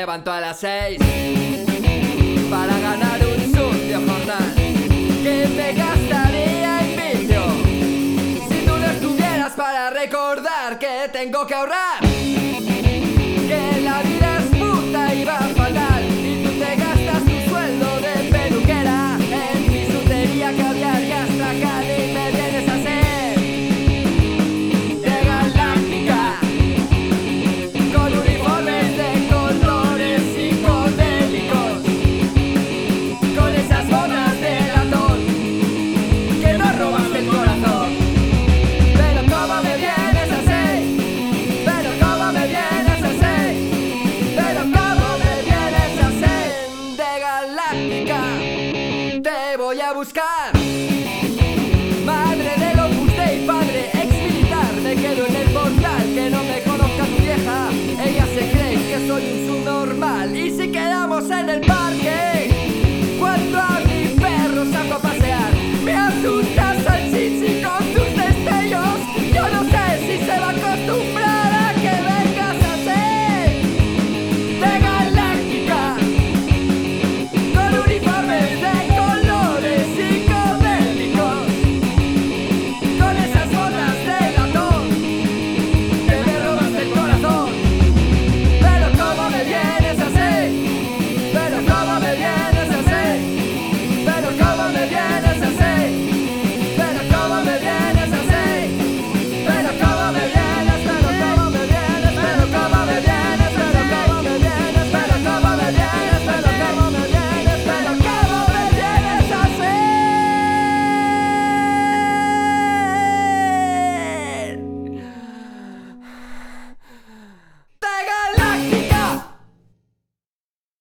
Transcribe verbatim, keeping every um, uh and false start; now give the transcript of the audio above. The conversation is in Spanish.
levanto a las seis para ganar un sucio jornal que me gastaría en vicio si tú no estuvieras para recordar que tengo que ahorrar, que la vida es puta y va fatal y tú te gastas tu sueldo de peluquera en bisutería, caviar y astracar y me vienes a hacer de galáctica con uniformes de colores psicodélicos, con esas botas de latón que no robaste el corazón. Pero cómo me vienes a hacer, pero cómo me vienes a hacer, pero cómo me vienes a hacer de galáctica. Te voy a buscar, madre del Opus Dei, padre ex militar. Me quedo en el portal, que no me conozca tu vieja. Ella se cree que soy un subnormal. Y si quedamos en el bar